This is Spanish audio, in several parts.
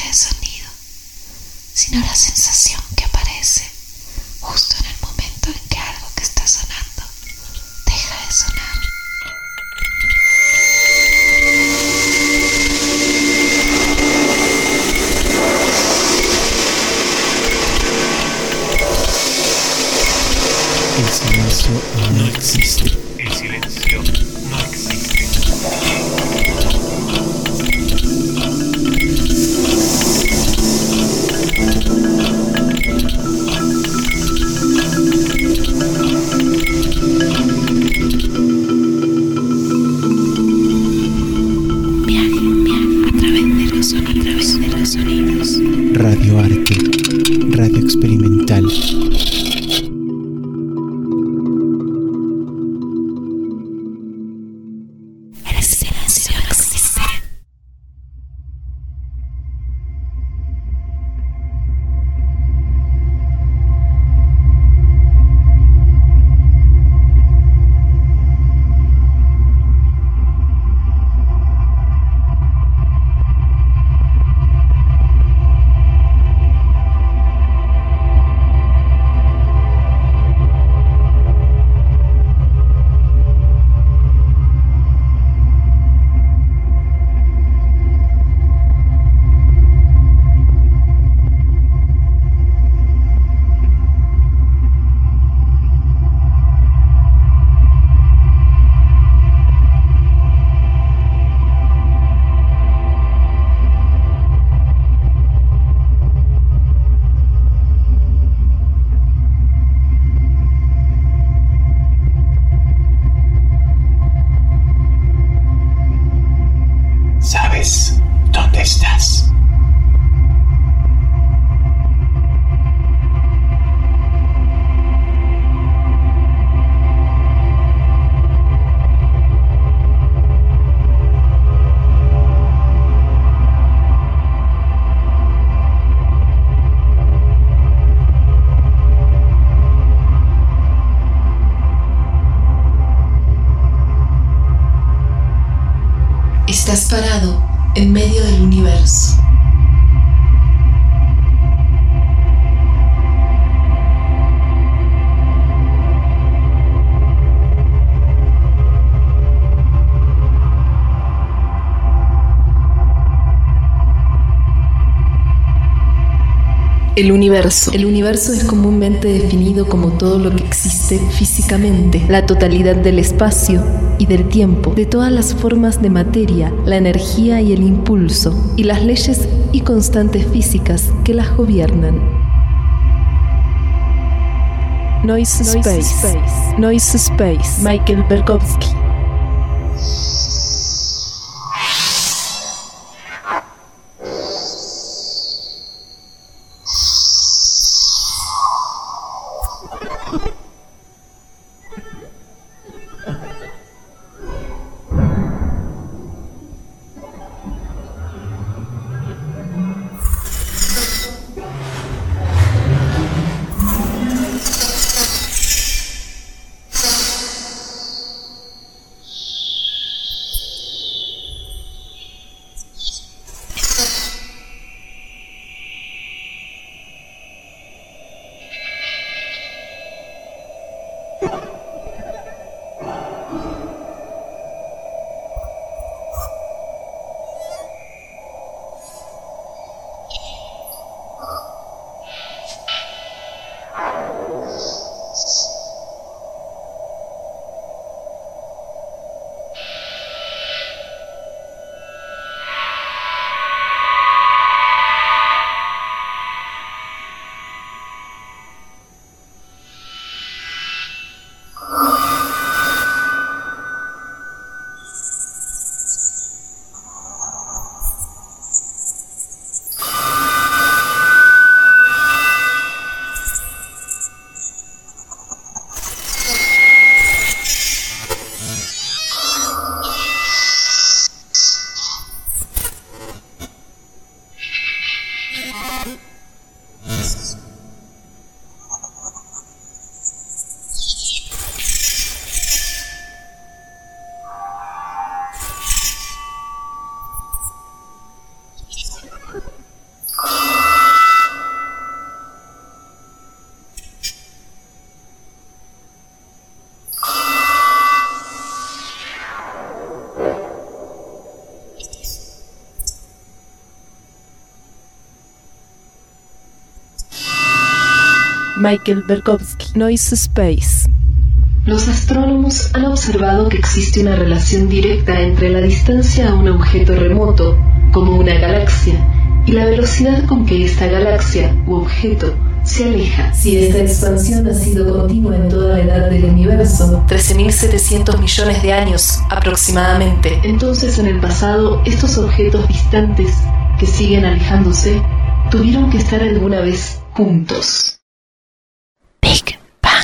de sonido, sino la sensación que aparece justo en el momento en que algo que está sonando deja de sonar. El silencio no existe. El silencio no existe. Viaje a través de los sonidos. Radio Arte, radio experimental. El silencio no existe. ¿Sabes dónde estás? Estás parado en medio del universo. El universo es comúnmente definido como todo lo que existe físicamente, la totalidad del espacio y del tiempo, de todas las formas de materia, la energía y el impulso, y las leyes y constantes físicas que las gobiernan. Noise Space, Michael Berkowski. Michael Berkowski. Noise Space. Los astrónomos han observado que existe una relación directa entre la distancia a un objeto remoto, como una galaxia, y la velocidad con que esta galaxia u objeto se aleja. Si esta expansión ha sido continua en toda la edad del universo, 13.700 millones de años aproximadamente, entonces en el pasado estos objetos distantes que siguen alejándose tuvieron que estar alguna vez juntos. Big Bang.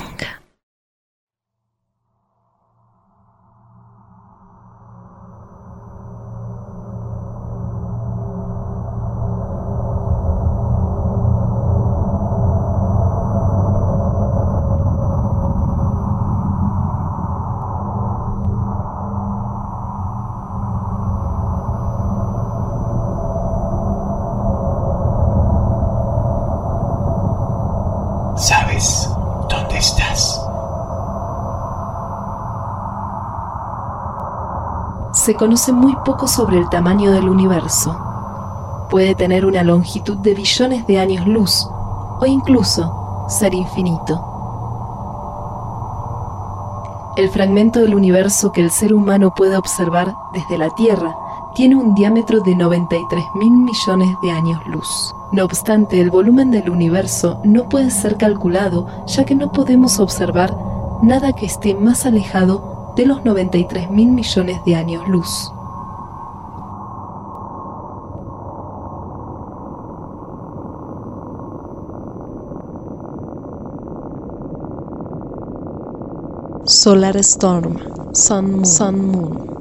¿Sabes dónde estás? Se conoce muy poco sobre el tamaño del universo. Puede tener una longitud de billones de años luz o incluso ser infinito. El fragmento del universo que el ser humano puede observar desde la Tierra tiene un diámetro de 93.000 millones de años luz. No obstante, el volumen del universo no puede ser calculado, ya que no podemos observar nada que esté más alejado de los 93.000 millones de años luz. Solar Storm, Sun Moon.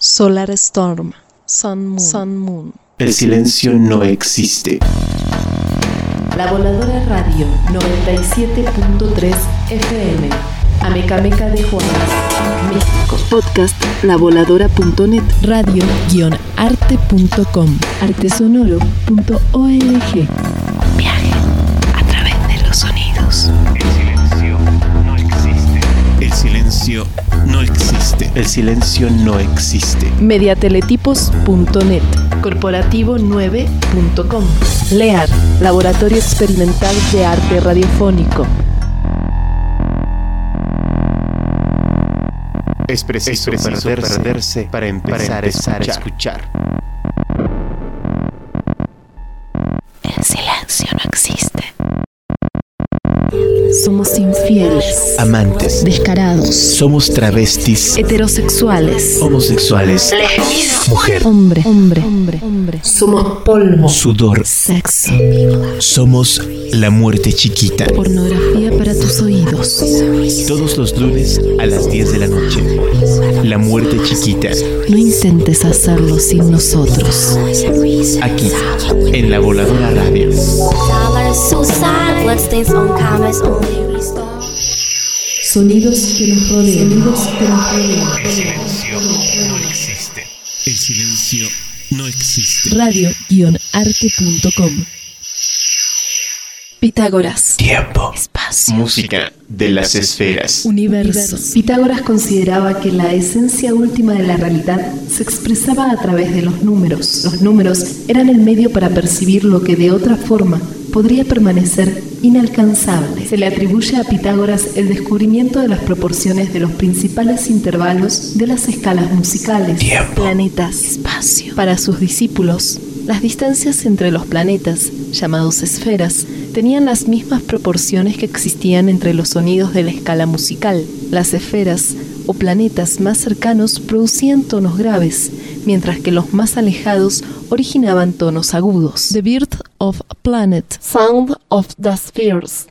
Solar Storm, Sun Moon. El silencio no existe. La Voladora Radio 97.3 FM. Amecameca de Juárez, México. Podcast lavoladora.net. Radio-arte.com. Artesonoro.org. Viaje a través de los sonidos. El silencio no existe. El silencio no existe. Mediateletipos.net. Corporativo9.com. LEAR, Laboratorio Experimental de Arte Radiofónico. Es preciso perderse para empezar a escuchar. El silencio no existe. Somos infieles, Amantes, descarados, somos travestis, heterosexuales, homosexuales, mujer, hombre. Somos polvo. sudor, Sexo, somos la muerte chiquita. pornografía para tus oídos. Todos los lunes a las 10 de la noche. La muerte chiquita. No intentes hacerlo sin nosotros. Aquí, en La Voladora Radio. Sonidos que nos rodean. El silencio no existe. Radio-arte.com. Pitágoras. Tiempo. Espacio. Música de las esferas. Universo. Pitágoras consideraba que la esencia última de la realidad se expresaba a través de los números. Los números eran el medio para percibir lo que de otra forma podría permanecer inalcanzable. Se le atribuye a Pitágoras el descubrimiento de las proporciones de los principales intervalos de las escalas musicales. Tiempo. Planetas. Espacio. Para sus discípulos, las distancias entre los planetas, llamados esferas, tenían las mismas proporciones que existían entre los sonidos de la escala musical. Las esferas o planetas más cercanos producían tonos graves, mientras que los más alejados originaban tonos agudos. The Birth of a Planet. Sound of the Spheres.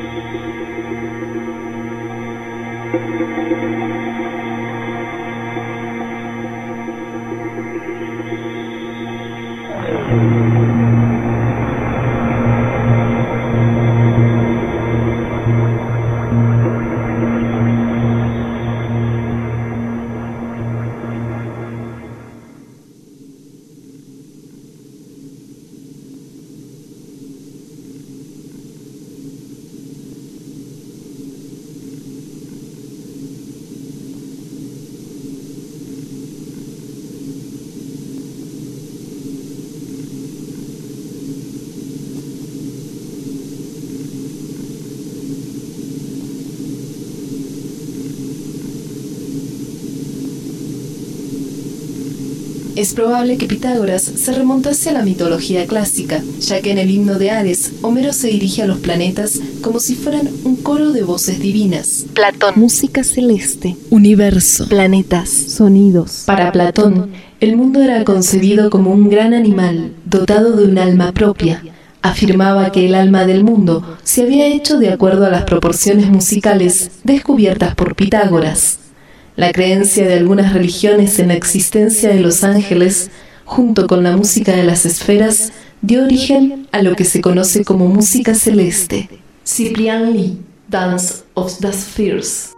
Es probable que Pitágoras se remontase a la mitología clásica, ya que en el himno de Ares, Homero se dirige a los planetas como si fueran un coro de voces divinas. Platón. Música celeste, universo, Planetas. sonidos. Para Platón, el mundo era concebido como un gran animal, dotado de un alma propia. Afirmaba que el alma del mundo se había hecho de acuerdo a las proporciones musicales descubiertas por Pitágoras. La creencia de algunas religiones en la existencia de los ángeles, junto con la música de las esferas, dio origen a lo que se conoce como música celeste. Cyprian Lee, Dance of the Spheres.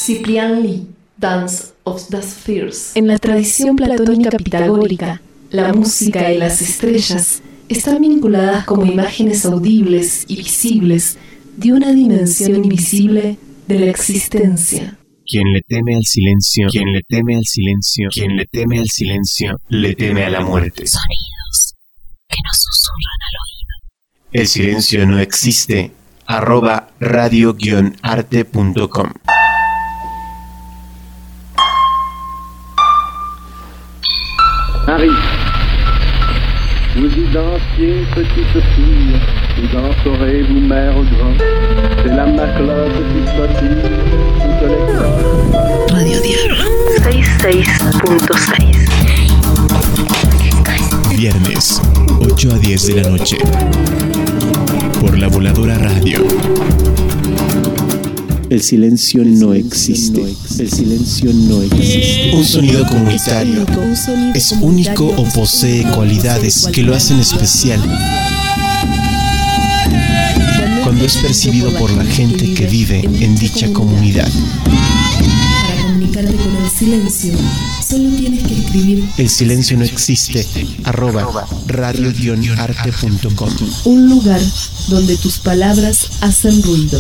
Cyprian Lee, Dance of the Spheres. En la tradición platónica pitagórica, la música y las estrellas están vinculadas como imágenes audibles y visibles de una dimensión invisible de la existencia. Quien le teme al silencio, quien le teme al silencio, quien le teme al silencio, le teme a la muerte. Sonidos que nos susurran al oído. El silencio no existe. @radio-arte.com. Harry, vous y dansiez, petite fille, vous danserez-vous, mère grand, c'est la maclope qui flottille, toutes les cloches. Radio Diablo 66.6. Viernes, 8 a 10 de la noche. Por La Voladora Radio. El silencio no existe. El silencio no existe. Un sonido comunitario. Es único o posee cualidades que lo hacen especial. Cuando es percibido por la gente que vive en dicha comunidad. Para comunicarte con el silencio, solo tienes que escribir El silencio no existe. @radio-arte.com. un lugar donde tus palabras hacen ruido.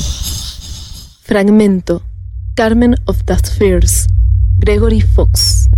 Fragmento. Carmen of the Spheres. Gregory Fox.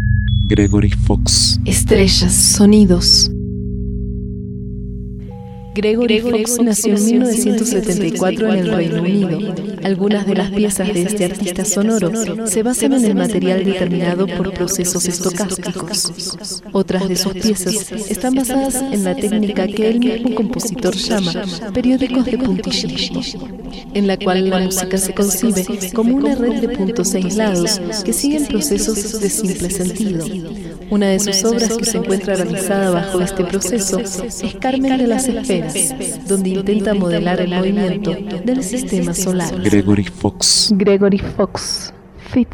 Gregory Fox. Estrellas, sonidos. Gregory Fox nació en 1974 en el Reino Unido. Algunas de las piezas de este artista sonoro se basan en el material determinado por procesos estocásticos. Otras de sus piezas están basadas en la técnica que el mismo compositor llama periódicos de puntillismo, en la cual la música se concibe como una red de puntos aislados que siguen procesos de simple sentido. Una de sus obras que se encuentra realizada bajo este proceso es Carmen de las Esferas, donde intenta modelar el movimiento del sistema solar. Gregory Fox. Gregory Fox. Fit.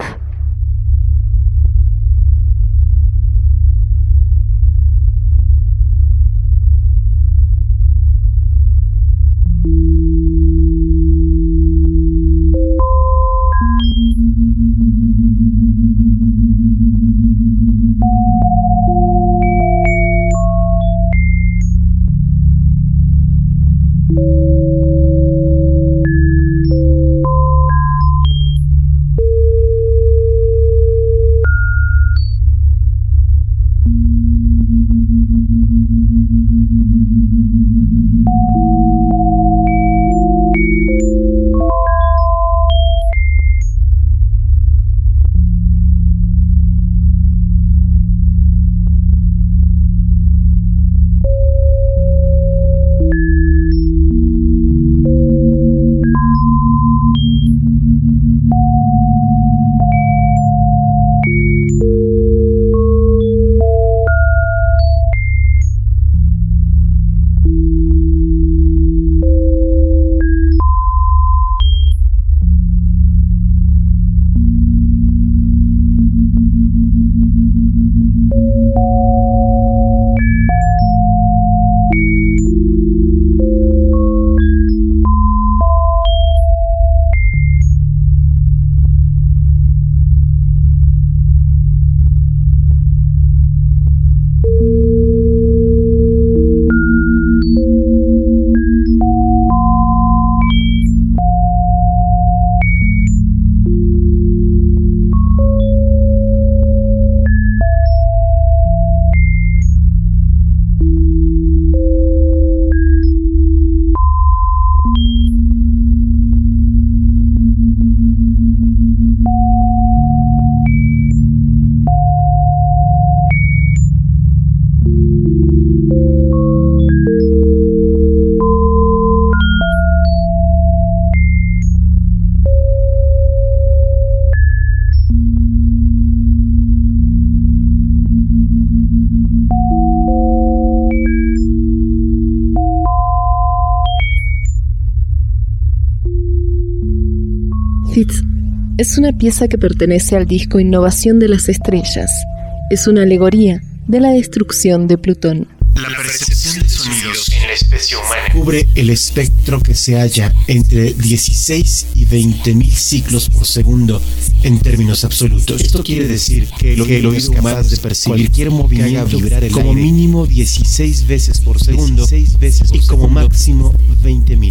Fitz es una pieza que pertenece al disco Innovación de las Estrellas. Es una alegoría de la destrucción de Plutón. La percepción de sonidos en la especie humana cubre el espectro que se halla entre 16 y 20.000 ciclos por segundo en términos absolutos. Esto quiere decir que el oído es capaz de percibir cualquier movimiento como mínimo 16 veces por segundo y como máximo 20.000.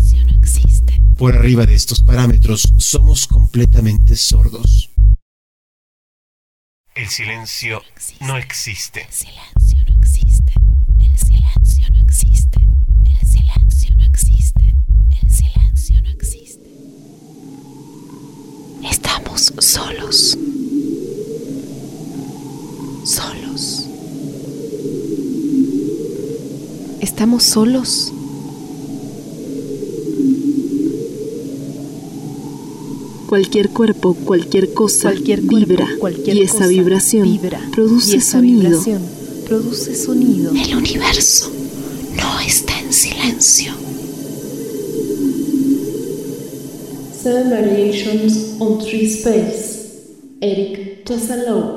Por arriba de estos parámetros somos completamente sordos. El silencio no existe. El silencio no existe. El silencio no existe. El silencio no existe. El silencio no existe. Estamos solos. Solos. ¿Estamos solos? Cualquier cuerpo, cualquier cosa vibra, y esa vibración produce sonido. El universo no está en silencio. 7 Variations on Tree Space, Eric Chazalow.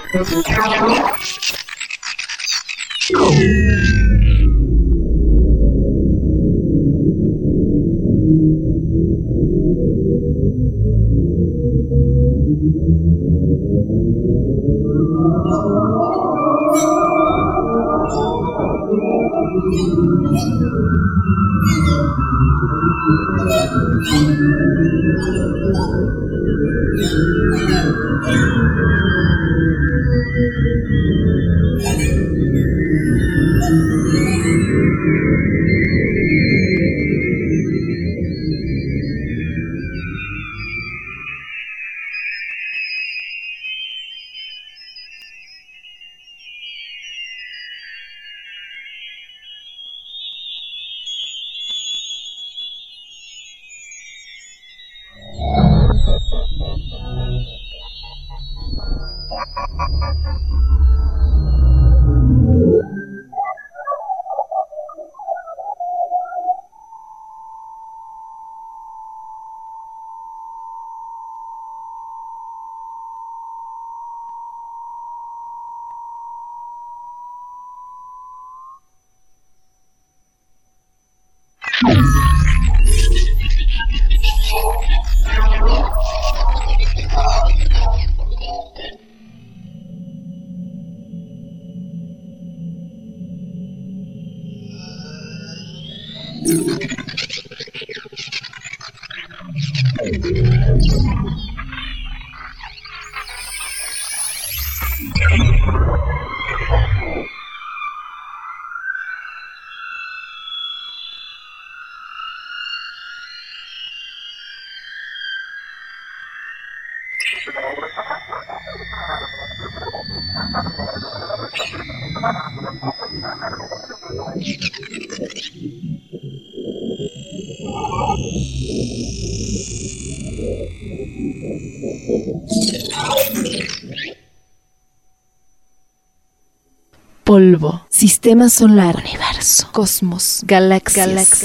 Polvo, sistema solar, universo, cosmos, galaxias,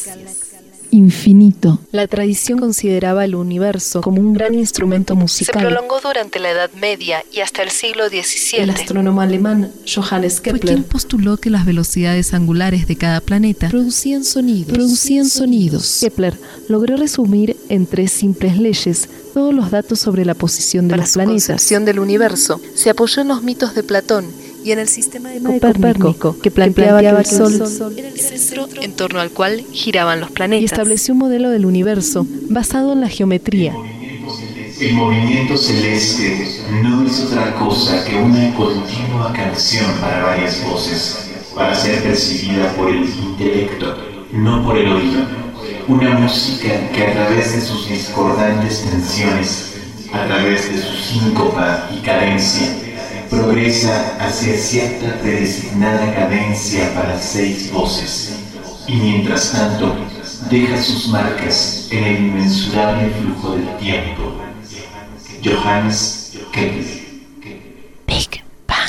infinito. La tradición consideraba el universo como un gran instrumento musical. Se prolongó durante la Edad Media y hasta el siglo XVII. El astrónomo alemán Johannes Kepler fue quien postuló que las velocidades angulares de cada planeta producían sonidos. Kepler logró resumir en 3 simples leyes todos los datos sobre la posición de los planetas. Para su concepción del universo se apoyó en los mitos de Platón y en el sistema de Copérnico, que planteaba que el Sol era el centro en torno al cual giraban los planetas, y estableció un modelo del universo basado en la geometría. El movimiento celeste no es otra cosa que una continua canción para varias voces, para ser percibida por el intelecto, no por el oído. Una música que a través de sus discordantes tensiones, a través de su síncopa y cadencia, progresa hacia cierta predesignada cadencia para 6 voces, y mientras tanto deja sus marcas en el inmensurable flujo del tiempo. Johannes Kepler. Big Bang.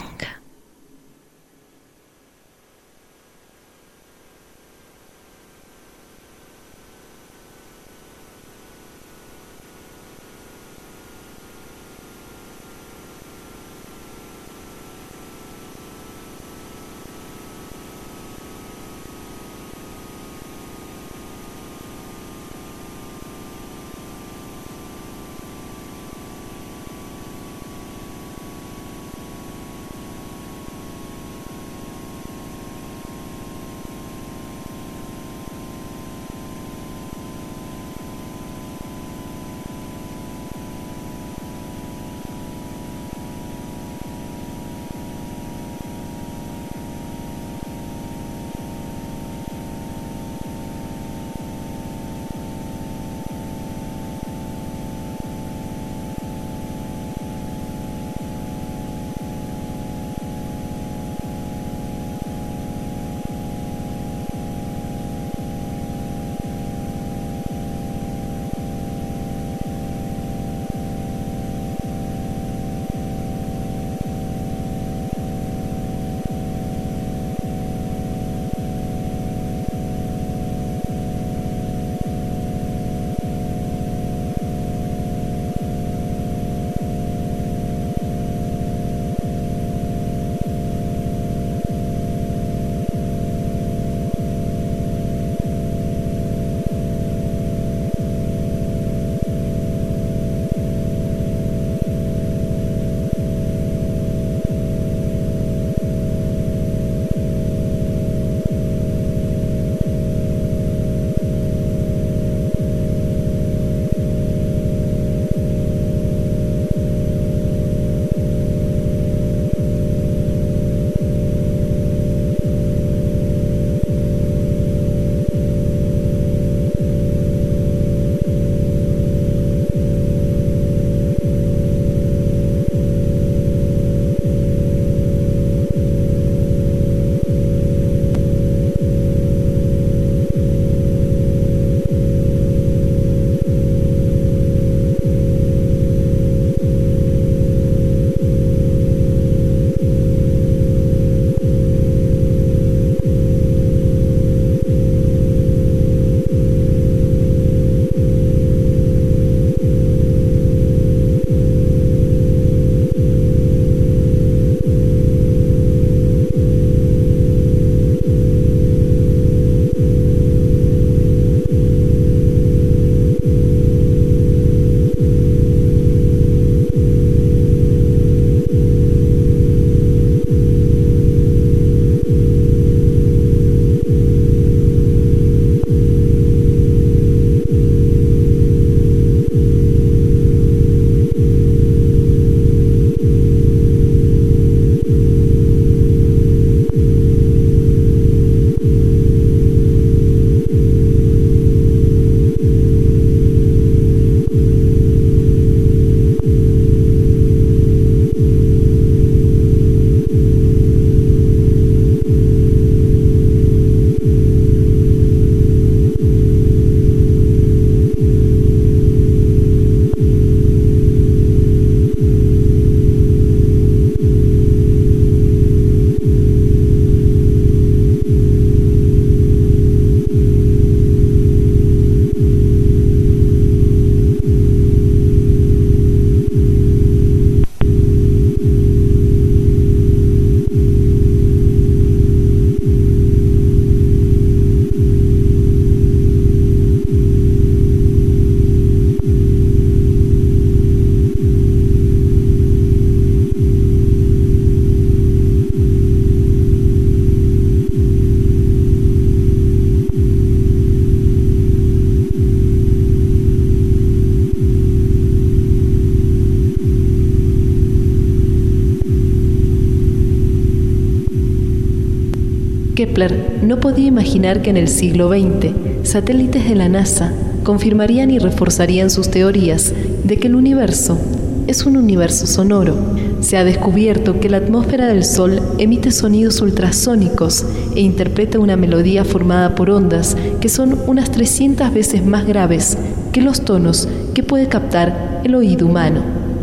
Kepler no podía imaginar que en el siglo XX satélites de la NASA confirmarían y reforzarían sus teorías de que el universo es un universo sonoro. Se ha descubierto que la atmósfera del Sol emite sonidos ultrasónicos e interpreta una melodía formada por ondas que son unas 300 veces más graves que los tonos que puede captar el oído humano.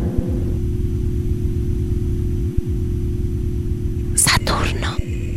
Saturno.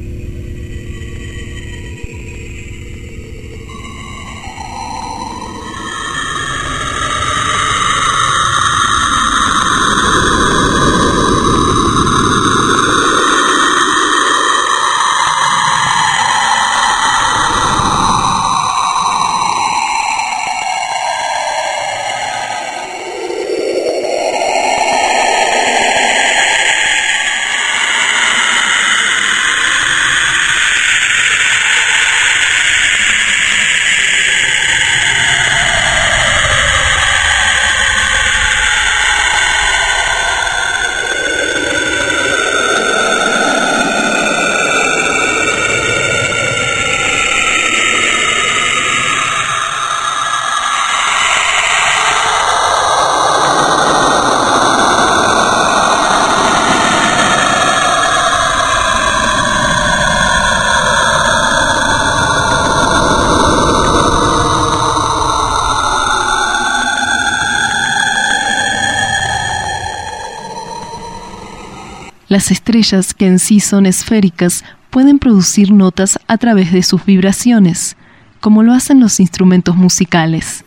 Las estrellas, que en sí son esféricas, pueden producir notas a través de sus vibraciones, como lo hacen los instrumentos musicales.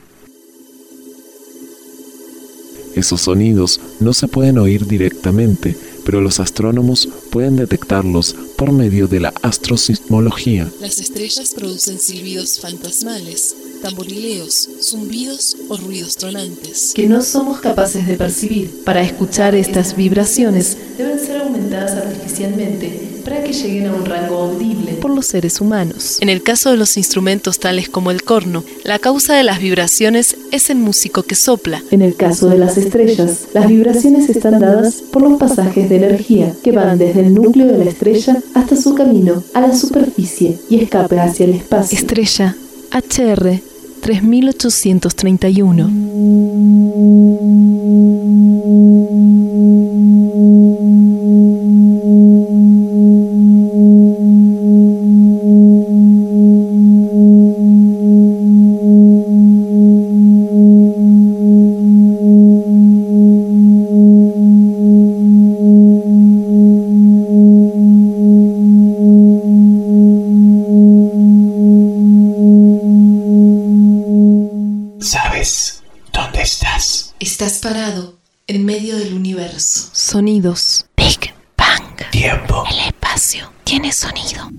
Esos sonidos no se pueden oír directamente, pero los astrónomos pueden detectarlos por medio de la astrosismología. Las estrellas producen silbidos fantasmales, tamborileos, zumbidos o ruidos tronantes, que no somos capaces de percibir. Para escuchar estas vibraciones, deben ser aumentadas artificialmente para que lleguen a un rango audible por los seres humanos. En el caso de los instrumentos tales como el corno, la causa de las vibraciones es el músico que sopla. En el caso de las estrellas, las vibraciones están dadas por los pasajes de energía que van desde el núcleo de la estrella hasta su camino a la superficie y escape hacia el espacio. Estrella HR 3001. ¿Sabes dónde estás? Estás parado en medio del universo. Sonidos. Big Bang. Tiempo. El espacio tiene sonido.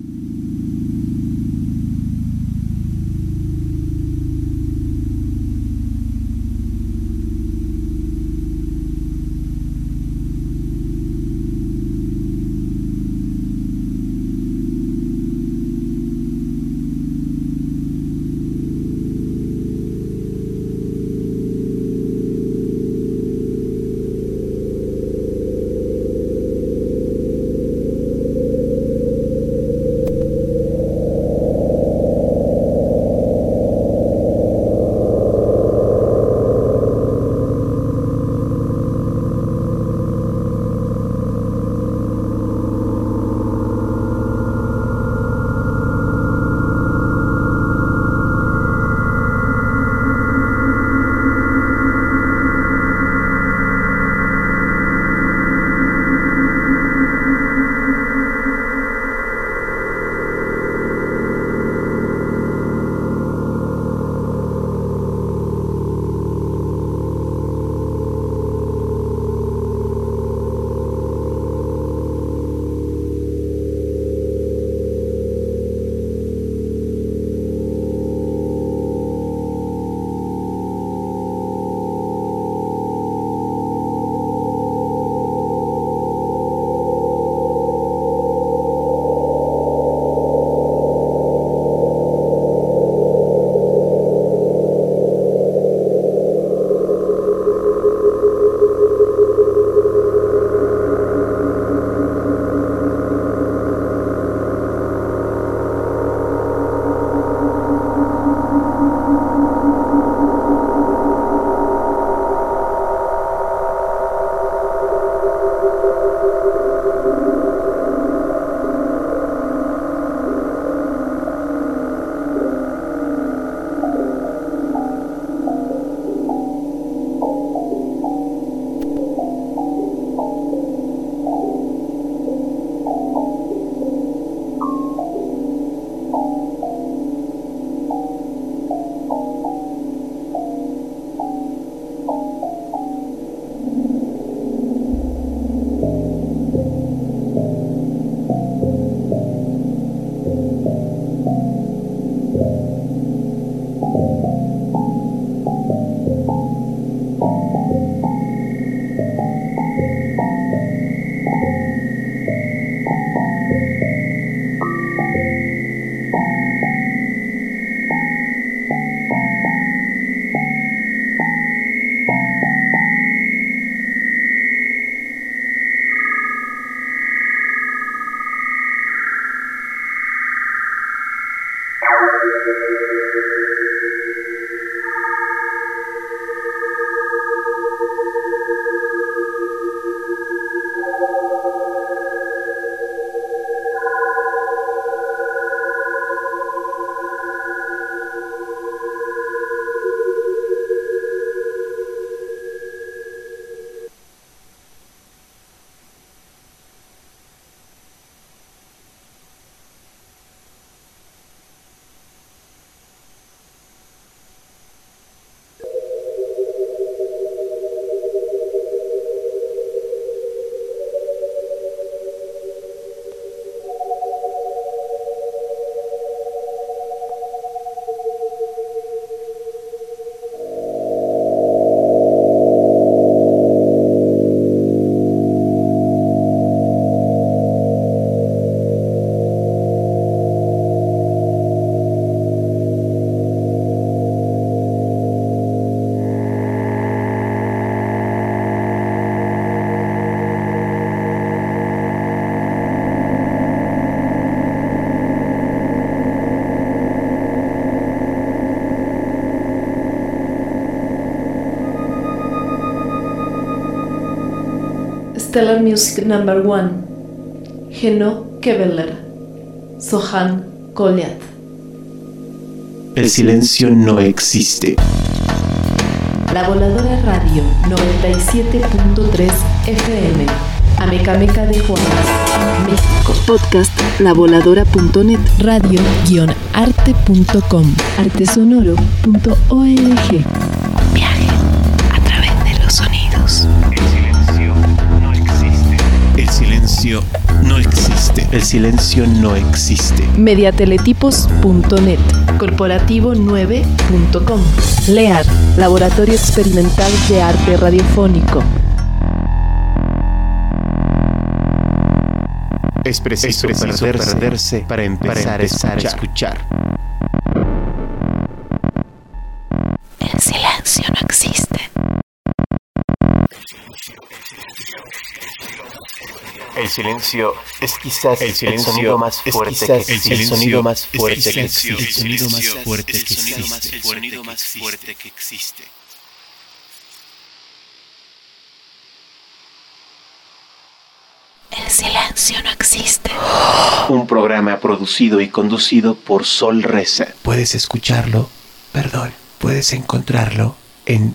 Stellar Music No. 1, Geno Keveler, Sohan Goliath. El silencio no existe. La Voladora Radio 97.3 FM, Amecameca de Juárez, México. Podcast lavoladora.net, radio-arte.com, artesonoro.org. Viaje a través de los sonidos. El silencio no existe. El silencio no existe. Mediateletipos.net, corporativo9.com, LEAR, Laboratorio Experimental de Arte Radiofónico. Es preciso perderse para empezar a escuchar. El silencio no existe. El silencio es quizás el sonido más fuerte que existe. El sonido más fuerte que existe. El sonido más fuerte que existe. El silencio no existe. Un programa producido y conducido por Sol Reza. Puedes encontrarlo en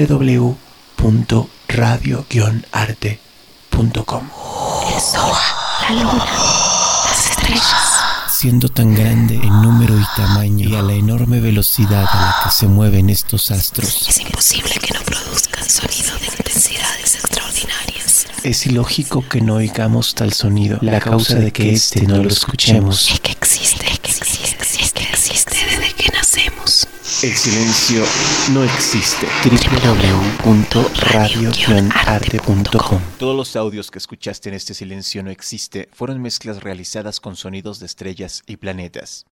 www.radio-arte.com. El sol, la luna, las estrellas. Siendo tan grande en número y tamaño y a la enorme velocidad a la que se mueven estos astros, Es imposible que no produzcan sonido de intensidades extraordinarias. es ilógico que no oigamos tal sonido. La causa de que este no lo escuchemos. Es que existe desde que nacemos. El silencio no existe. www.radio-arte.com. Todos los audios que escuchaste en este silencio no existe fueron mezclas realizadas con sonidos de estrellas y planetas.